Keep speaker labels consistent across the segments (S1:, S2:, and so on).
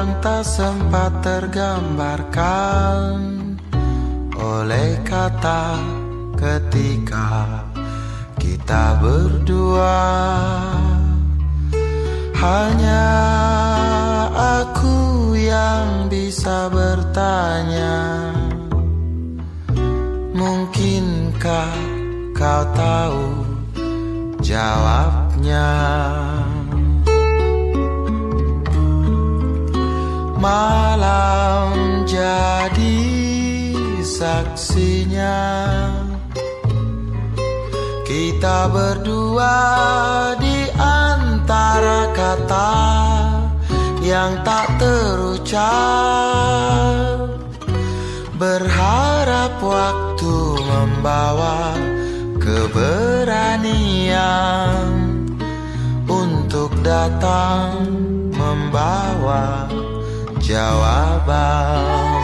S1: yang tak sempat tergambarkan oleh kata ketika kita berdua. Hanya aku yang bisa bertanya, mungkinkah kau tahu jawabnya? Malam jadi saksinya, kita berdua di antara kata yang tak terucap. Berharap waktu membawa keberanian untuk datang membawa jawaban.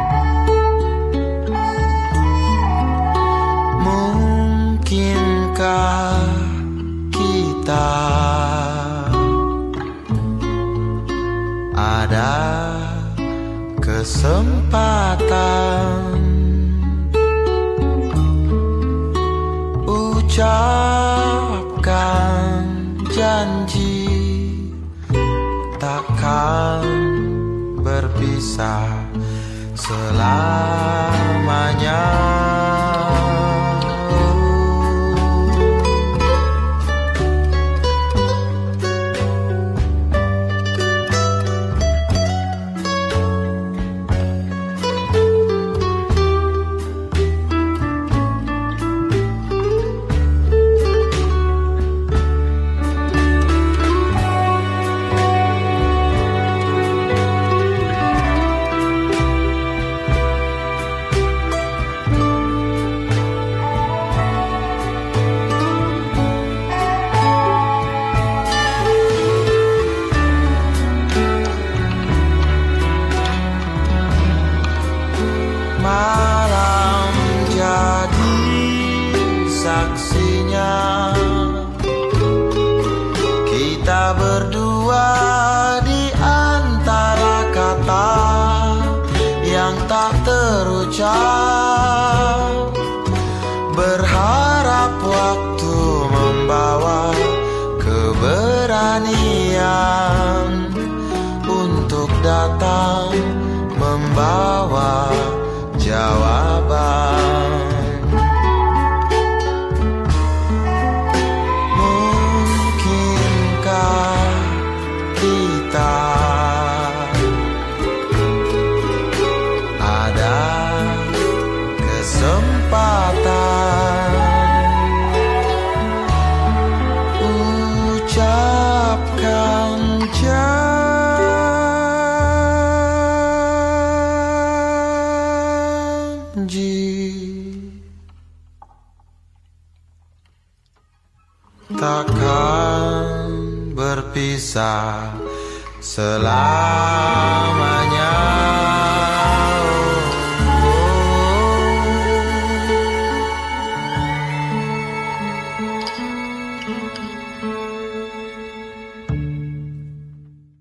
S1: Mungkinkah kita ada kesempatan ucapkan janji takkan berpisah selamanya. Malam jadi saksinya, kita berdua di antara kata yang tak terucap. Berharap waktu membawa keberanian untuk datang membawa jawaban. Mungkinkah kita ada kesempatan ucapkan takkan berpisah selama